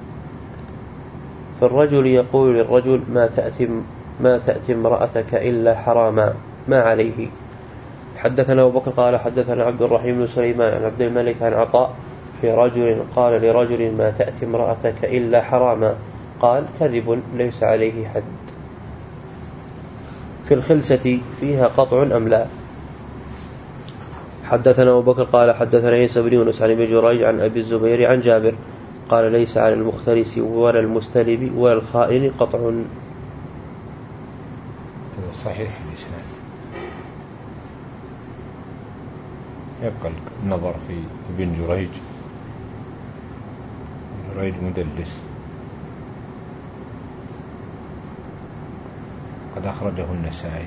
فالرجل يقول للرجل ما تأتي, ما تأتي امرأتك إلا حراما ما عليه. حدثنا أبو بكر قال حدثنا عبد الرحيم بن سليمان عن عبد الملك عن عطاء في رجل قال لرجل ما تأتي امرأتك إلا حراما، قال كذب ليس عليه حد. في الخلسة فيها قطع أم لا؟ حدثنا أبو بكر قال حدثنا عيسى بن يونس عن ابن جريج عن أبي الزبير عن جابر قال ليس على المختلس ولا المستلب ولا الخائن قطع. هذا صحيح الإسناد. يبقى النظر في ابن جريج، جريج مدلس قد أخرجه النسائي.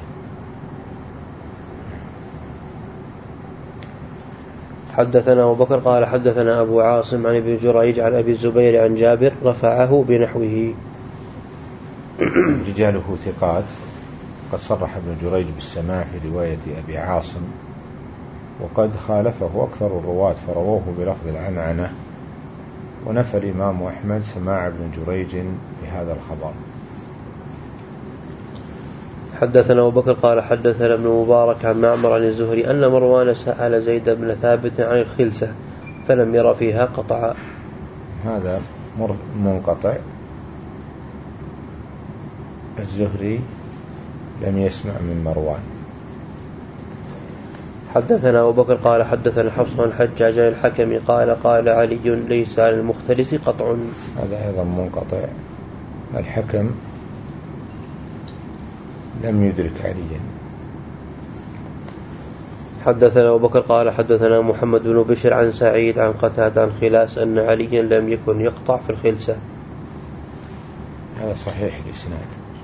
حدثنا أبو بكر قال حدثنا أبو عاصم عن ابن جريج عن أبي الزبير عن جابر رفعه بنحوه. رجاله ثقات، قد صرح ابن جريج بالسماع في رواية أبي عاصم، وقد خالفه أكثر الرواة فرووه بلفظ العنعنة، ونفى الإمام أحمد سماع ابن جريج بهذا الخبر. حدثنا أبو بكر قال حدثنا ابن مبارك عن معمر عن الزهري أن مروان سأل زيد بن ثابت عن الخلسة فلم ير فيها قطعا. هذا منقطع، الزهري لم يسمع من مروان. حدثنا أبو بكر قال حدثنا حفص عن حجاج الحكم قال قال علي ليس على المختلس قطع. هذا أيضا منقطع، الحكم لم يدرك عليا. حدثنا أبو بكر قال حدثنا محمد بن بشر عن سعيد عن قتادة عن خلاس أن عليا لم يكن يقطع في الخلسة. هذا صحيح الإسناد.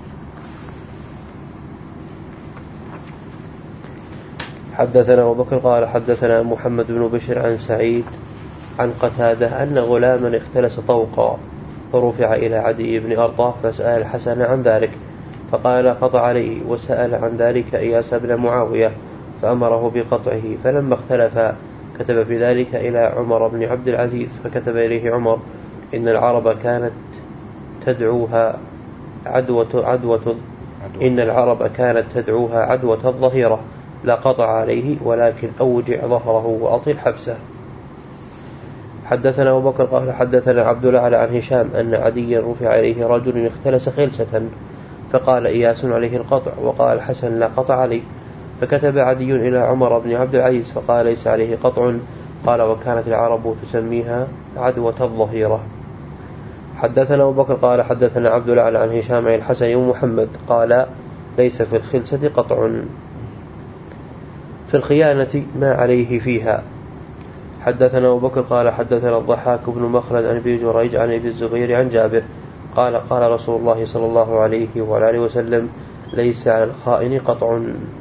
حدثنا أبو بكر قال حدثنا محمد بن بشر عن سعيد عن قتادة أن غلاما اختلس طوقا فرفع إلى عدي بن أرطاة فسأل الحسن عن ذلك فقال قطع عليه، وسأل عن ذلك إياس بن معاوية فأمره بقطعه، فلما اختلفا كتب في ذلك إلى عمر بن عبد العزيز فكتب إليه عمر إن العرب كانت تدعوها عدوة, عدوة إن العرب كانت تدعوها عدوة الظهيرة لا قطع عليه ولكن أوجع ظهره وأطل حبسه. حدثنا أبو بكر قال حدثنا عبد الأعلى عن هشام أن عديا رفع إليه رجل اختلس خلسة فقال إياس عليه القطع، وقال الحسن لا قطع عليه، فكتب عدي إلى عمر بن عبد العزيز فقال ليس عليه قطع، قال وكانت العرب تسميها عدوة الظهيرة. حدثنا أبو بكر قال حدثنا عبد الأعلى عن هشام عن الحسن ومحمد قال ليس في الخلسة قطع. في الخيانة ما عليه فيها. حدثنا أبو بكر قال حدثنا الضحاك بن مخلد عن ابي جريج عن ابي الزبير عن جابر قال قال رسول الله صلى الله عليه وعلى آله وسلم ليس على الخائن قطع.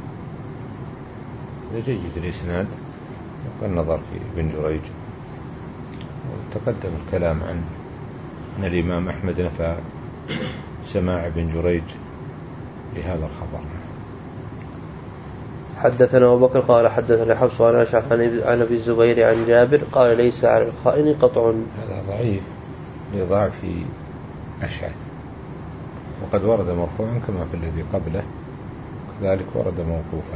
جيد الإسناد. والنظر في ابن جريج، وتقدم الكلام عن أن الإمام أحمد نفى سماع ابن جريج لهذا الخبر. حدثنا أبو بكر قال حدثنا حفص عن أشعث عن أبي الزبير عن جابر قال ليس على الخائن قطع. هذا ضعيف لضعف أشعث، وقد ورد مرفوعا كما في الذي قبله، كذلك ورد موقوفا.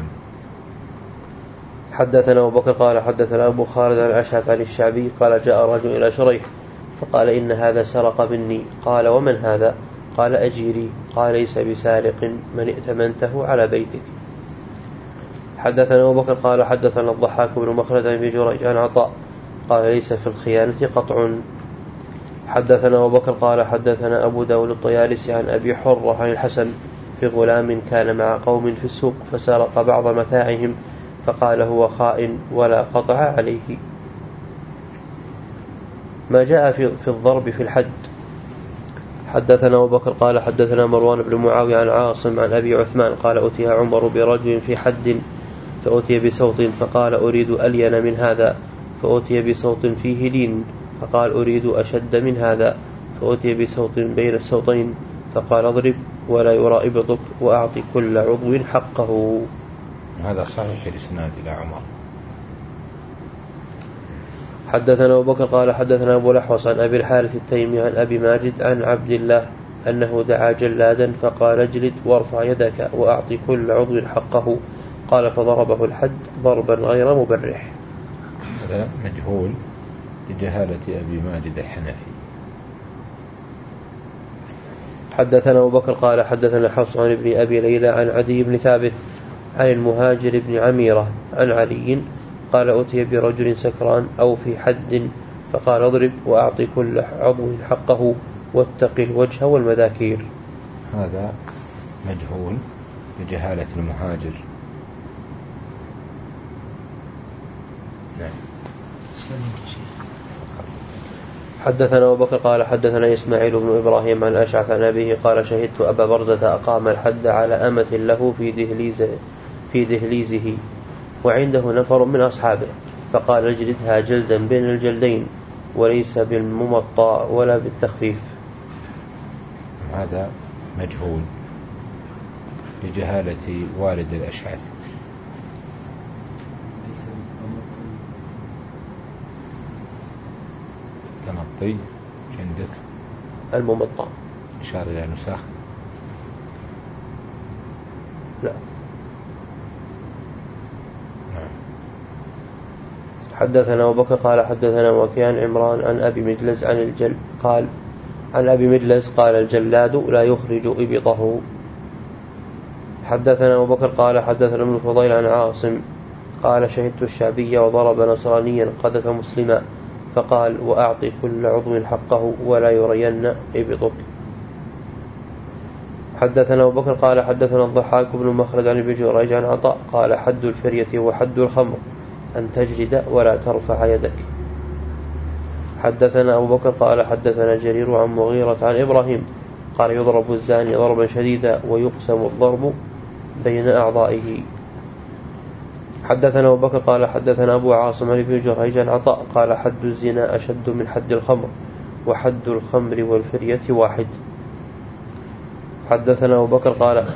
حدثنا أبو بكر قال حدثنا أبو خالد عن أشعث عن الشعبي قال جاء رجل إلى شريح فقال إن هذا سرق مني، قال ومن هذا؟ قال أجيري، قال ليس بسارق من ائتمنته على بيتك. حدثنا أبو بكر قال حدثنا الضحاك بن مخلد عن ابي جريج عن عطاء قال ليس في الخيانة قطع. حدثنا أبو بكر قال حدثنا أبو داود الطيالسي عن أبي حرة عن الحسن في غلام كان مع قوم في السوق فسرق بعض متاعهم فقال هو خائن ولا قطع عليه. ما جاء في, في الضرب في الحد. حدثنا أبو بكر قال حدثنا مروان بن معاوية عن عاصم عن أبي عثمان قال أتي عمر برجل في حد فأتي بصوت فقال أريد ألين من هذا، فأتي بصوت فيه لين فقال أريد أشد من هذا، فأتي بصوت بين الصوتين فقال اضرب ولا يرى إبطك وأعطي كل عضو حقه. هذا صحيح الإسناد إلى عمر. حدثنا أبو بكر قال حدثنا أبو الأحوص عن أبي الحارث التيمي عن أبي ماجد عن عبد الله أنه دعا جلادا فقال اجلد وارفع يدك وأعطي كل عضو حقه، قال فضربه الحد ضربا غير مبرح. هذا مجهول لجهالة أبي ماجد الحنفي. حدثنا أبو بكر قال حدثنا حفص عن ابن أبي ليلى عن عدي بن ثابت عن المهاجر بن عميرة عن علي قال أتي برجل سكران أو في حد فقال اضرب وأعطي كل عضو حقه واتق الوجه والمذاكير. هذا مجهول لجهالة المهاجر. نعم. حدثنا أبو بكر قال حدثنا إسماعيل بن إبراهيم عن أشعث عن أبيه قال شهدت أبا برزة أقام الحد على أمة له في دهليز في دهليزه وعنده نفر من أصحابه فقال اجلدها جلدا بين الجلدين وليس بالممطى ولا بالتخفيف. هذا مجهول لجهالة والد الأشعث. تمطي عندك الممطى إشارة إلى نساخ؟ لا. حدثنا أبو بكر قال حدثنا وكيان عمران عن أبي مجلس عن الجل قال عن أبي مجلس قال الجلاد لا يخرج إبطه. حدثنا أبو بكر قال حدثنا ابن فضيل عن عاصم قال شهدت الشعبي وضرب نصرانيا قذف مسلما فقال وأعطي كل عضو حقه ولا يرين إبطك. حدثنا أبو بكر قال حدثنا الضحاك بن مخلد عن ابن جريج عن عطاء قال حد الفرية وحد الخمر أن تجلد ولا ترفع يدك. حدثنا أبو بكر قال حدثنا جرير عن مغيرة عن إبراهيم قال يضرب الزاني ضربا شديدا ويقسم الضرب بين أعضائه. حدثنا أبو بكر قال حدثنا أبو عاصم عن ابن جريج عن عطاء قال حد الزنا أشد من حد الخمر وحد الخمر والفرية واحد. حدثنا أبو بكر قال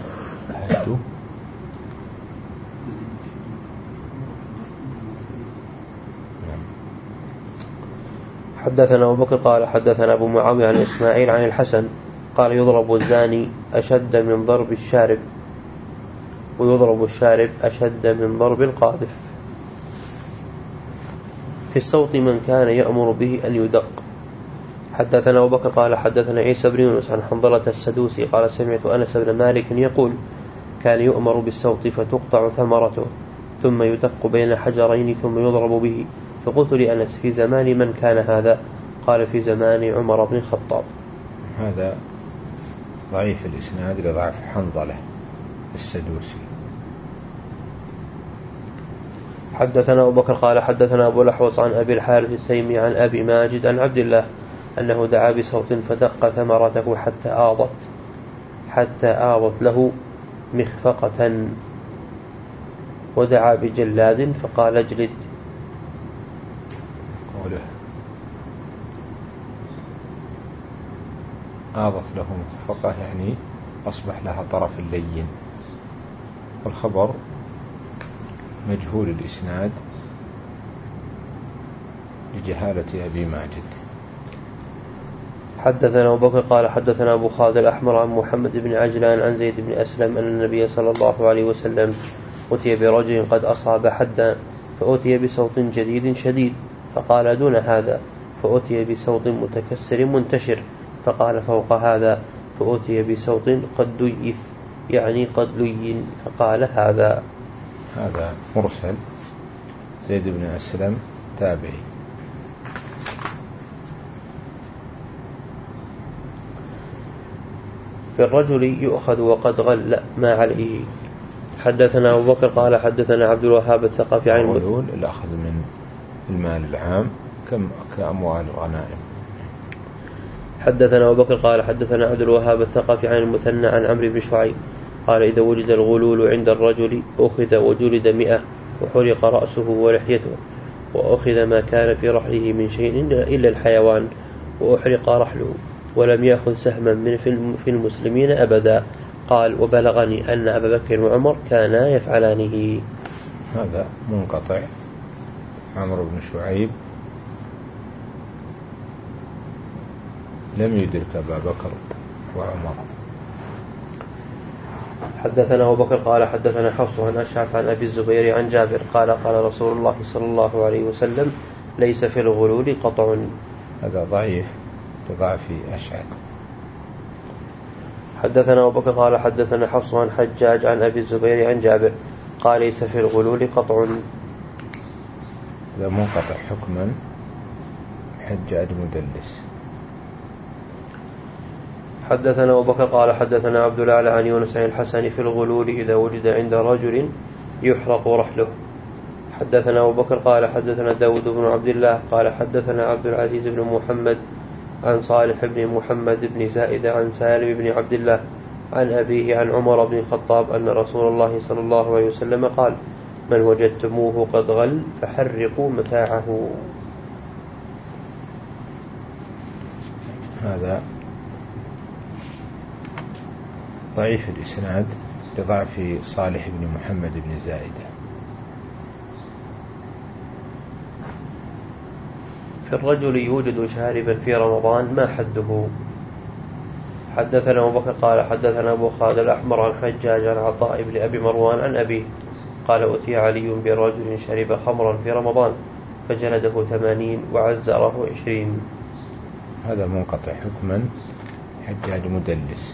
حدثنا أبو بكر قال حدثنا أبو معاوية عن إسماعيل عن الحسن قال يضرب الزاني أشد من ضرب الشارب ويضرب الشارب أشد من ضرب القاذف. في الصوت من كان يأمر به أن يدق. حدثنا أبو بكر قال حدثنا عيسى بن يونس عن حنظلة السدوسي قال سمعت أنس بن مالك يقول كان يؤمر بالصوت فتقطع ثمرته ثم يدق بين حجرين ثم يضرب به، فقلت لأنس في زمان من كان هذا؟ قال في زمان عمر بن الخطاب. هذا ضعيف الإسناد لضعف حنظلة السدوسي. حدثنا أبو بكر قال حدثنا أبو الأحوص عن أبي الحارث التيمي عن أبي ماجد عن عبد الله أنه دعا بصوت فدق ثمرته حتى آضت حتى آضت له مخفقة ودعا بجلاد فقال اجلد. قوله آضت له مخفقة يعني أصبح لها طرف اللين، والخبر مجهول الإسناد لجهالة أبي ماجد. حدثنا أبو بكر قال حدثنا أبو خالد الأحمر عن محمد بن عجلان عن زيد بن أسلم أن النبي صلى الله عليه وسلم أتي برجل قد أصاب حدا فأتي بصوت جديد شديد فقال دون هذا، فأتي بصوت متكسر منتشر فقال فوق هذا، فأتي بصوت قد ديث يعني قد لين فقال هذا. هذا مرسل. زيد بن أسلم تابعي. في الرجل يؤخذ وقد غل ما عليه. حدثنا أبو بكر قال حدثنا عبد الوهاب الثقفي عن الغلول الأخذ من المال العام كم كأموال الغنائم. حدثنا أبو بكر قال حدثنا عبد الوهاب الثقفي عن المثنى عن عمرو بن شعيب قال إذا وجد الغلول عند الرجل أخذ وجلد مئة وحرق رأسه ولحيته وأخذ ما كان في رحله من شيء إلا الحيوان وأحرق رحله ولم يأخذ سهما من في المسلمين أبدا. قال وبلغني أن أبا بكر وعمر كانا يفعلانه. هذا منقطع. عمرو بن شعيب لم يدرك أبا بكر وعمر. حدثنا أبو بكر قال حدثنا حفص عن أشعث عن أبي الزبير عن جابر قال قال رسول الله صلى الله عليه وسلم ليس في الغلول قطع. هذا ضعيف لضعف أشعث. حدثنا أبو بكر قال حدثنا حفص عن حجاج عن أبي الزبير عن جابر قال ليس في الغلول قطع. هذا منقطع حكما. حجاج مدلس. حدثنا أبو بكر قال حدثنا عبد الأعلى عن يونس عن الحسن في الغلول إذا وجد عند رجل يحرق رحله. حدثنا أبو بكر قال حدثنا داود بن عبد الله قال حدثنا عبد العزيز بن محمد عن صالح بن محمد بن زائد عن سالم بن عبد الله عن أبيه عن عمر بن الخطاب أن رسول الله صلى الله عليه وسلم قال من وجدتموه قد غل فحرقوا متاعه. هذا ضعيف الإسناد لضعف صالح بن محمد بن زائدة. في الرجل يوجد شاربا في رمضان ما حده. حدثنا أبو بكر قال حدثنا أبو خالد الأحمر عن حجاج عن عطاء بن أبي مروان عن أبيه قال أتي علي برجل شرب خمرا في رمضان فجلده ثمانين وعزره عشرين. هذا منقطع حكما. حجاج مدلس.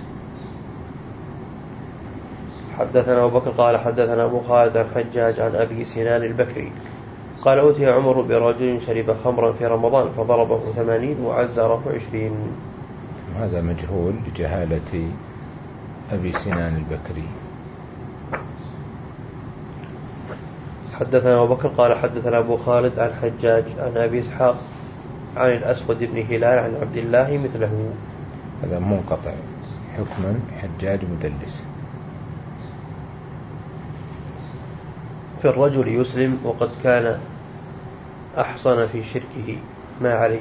حدثنا أبو بكر قال حدثنا أبو خالد عن حجاج عن أبي سنان البكري قال أوتي عمر برجل شرب خمرا في رمضان فضربه ثمانين وعزره عشرين. هذا مجهول لجهالة أبي سنان البكري. حدثنا أبو بكر قال حدثنا أبو خالد عن حجاج عن أبي إسحاق عن الأسود بن هلال عن عبد الله مثله. هذا منقطع حكما. حجاج مدلس. في الرجل يسلم وقد كان أحصن في شركه ما عليه.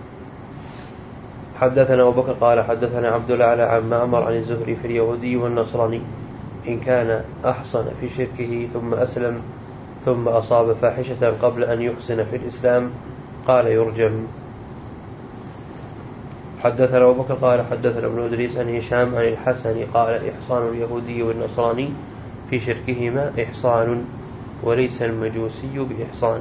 حدثنا أبو بكر قال حدثنا عبد الأعلى عن معمر عن الزهري في اليهودي والنصراني إن كان أحصن في شركه ثم أسلم ثم أصاب فاحشة قبل أن يحسن في الإسلام قال يرجم. حدثنا أبو بكر قال حدثنا ابن إدريس عن هشام عن الحسن قال إحصان اليهودي والنصراني في شركهما إحصان وليس المجوسي بإحصان.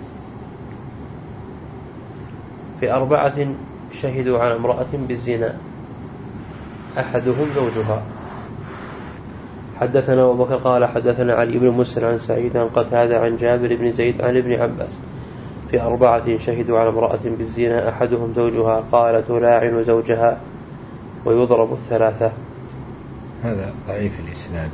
في أربعة شهدوا على امرأة بالزنا أحدهم زوجها. حدثنا أبو بكر قال حدثنا علي بن مسر عن سعيد عن قتادة عن جابر بن زيد عن ابن عباس في أربعة شهدوا على امرأة بالزنا أحدهم زوجها قال تلاعن زوجها ويضرب الثلاثة. هذا ضعيف الإسناد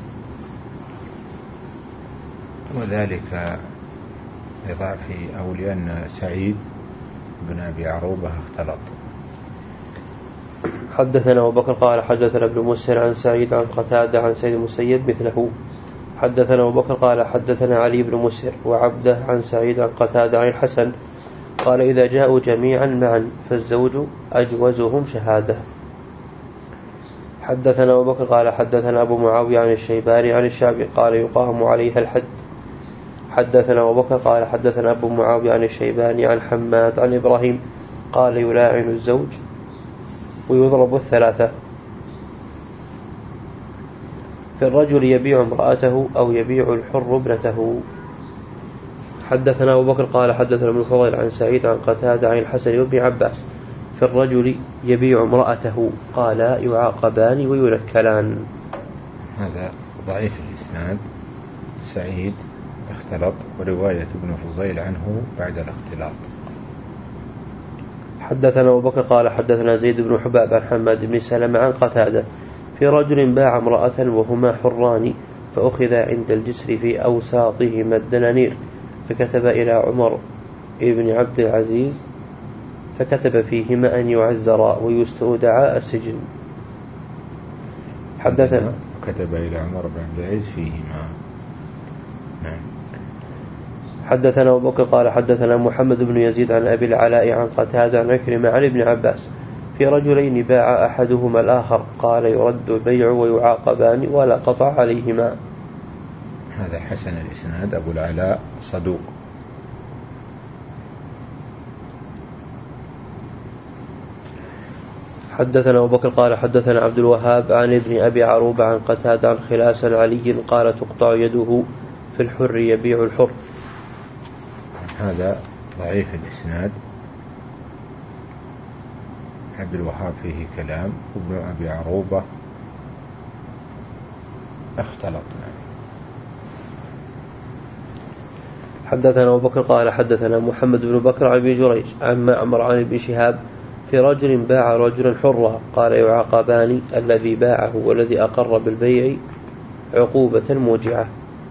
وذلك لضعف أو لأن سعيد بن أبي عروبة اختلط. حدثنا أبو بكر قال حدثنا ابن مسر عن سعيد عن قتادة عن سيد المسيب مثله. حدثنا أبو بكر قال حدثنا علي بن مسر وعبده عن سعيد عن قتادة عن الحسن قال إذا جاءوا جميعا معا فالزوج أجوزهم شهادة. حدثنا أبو بكر قال حدثنا أبو معاوية عن الشيباني عن الشعبي قال يقام عليها الحد. حدثنا أبو بكر قال حدثنا أبو معاوية عن الشيباني عن حماد عن إبراهيم قال يلاعن الزوج ويضرب الثلاثة. في الرجل يبيع امرأته أو يبيع الحر ابنته. حدثنا أبو بكر قال حدثنا ابن فضيل عن سعيد عن قتادة عن الحسن وابن عباس في الرجل يبيع امرأته قال يعاقبان وينكلان. هذا ضعيف الإسناد. سعيد اختلط ورواية ابن فضيل عنه بعد الاختلاط. حدثنا أبو بكر قال حدثنا زيد بن حباب عن حماد بن سلمة عن قتادة في رجل باع امرأة وهما حران فأخذ عند الجسر في أوساطهما الدنانير فكتب إلى عمر ابن عبد العزيز فكتب فيهما أن يعزرا ويستودعا السجن. حدثنا كتب إلى عمر بن عبد العزيز فيهما. نعم. حدثنا أبو بكر قال حدثنا محمد بن يزيد عن أبي العلاء عن قتادة عن عكرمة عن ابن عباس في رجلين باع أحدهما الآخر قال يرد البيع ويعاقبان ولا قطع عليهما. هذا حسن الإسناد، أبو العلاء صدوق. حدثنا أبو بكر قال حدثنا عبد الوهاب عن ابن أبي عروبة عن قتادة عن خلاس علي قال تقطع يده في الحر يبيع الحر. هذا ضعيف الإسناد، عبد الوهاب فيه كلام، وابن أبي عروبة اختلطنا. حدثنا أبو بكر قال حدثنا محمد بن بكر عن ابي جريج عن معمر عن ابن شهاب في رجل باع رجلا حرا قال يعاقبان الذي باعه والذي أقر بالبيع عقوبة موجعة.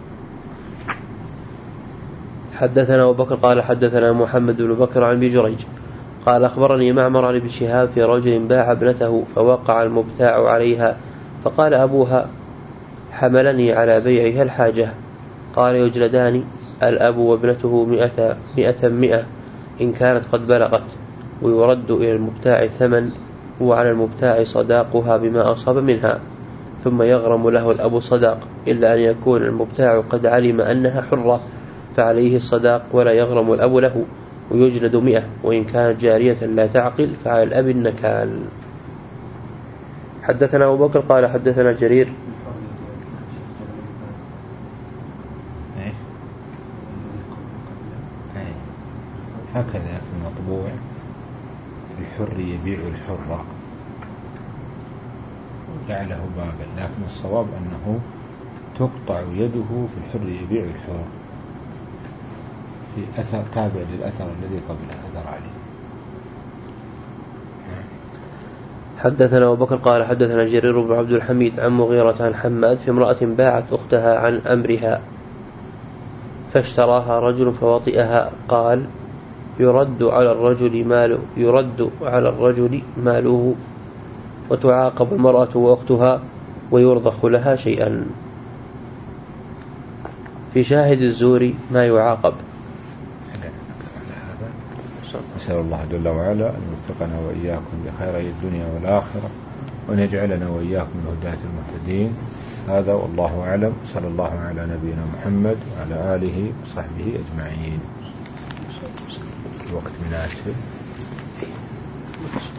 حدثنا أبو بكر قال حدثنا محمد بن بكر عن ابي جريج قال أخبرني معمر عن ابن شهاب في رجل باع ابنته فوقع المبتاع عليها فقال أبوها حملني على بيعها الحاجة. قال يجلدان الأب وابنته مئة مئة مئة إن كانت قد بلغت، ويرد إلى المبتاع الثمن وعلى المبتاع صداقها بما أصاب منها، ثم يغرم له الأب صداق إلا أن يكون المبتاع قد علم أنها حرة فعليه الصداق ولا يغرم الأب له، ويجلد مئة، وإن كانت جارية لا تعقل فعلى الأب النكال. حدثنا أبو بكر قال حدثنا جرير هكذا في المطبوع الحر يبيع الحر جعله بابا، لكن الصواب أنه تقطع يده في الحر يبيع الحر في أثر تابع للأثر الذي قبله أثر عليه. حدثنا أبو بكر قال حدثنا جرير بن عبد الحميد عن مغيرة عن حماد في امرأة باعت أختها عن أمرها فاشتراها رجل فوطئها قال يرد على الرجل ماله يرد على الرجل ماله وتعاقب المرأة وأختها ويرضخ لها شيئا. في شاهد الزور ما يعاقب. نسأل الله جل وعلا أن يوفقنا وإياكم لخيري الدنيا والآخرة، وأن يجعلنا وإياكم من الهداة المهتدين. هذا والله أعلم، صلى الله على نبينا محمد وعلى آله وصحبه أجمعين. الوقت مناسب.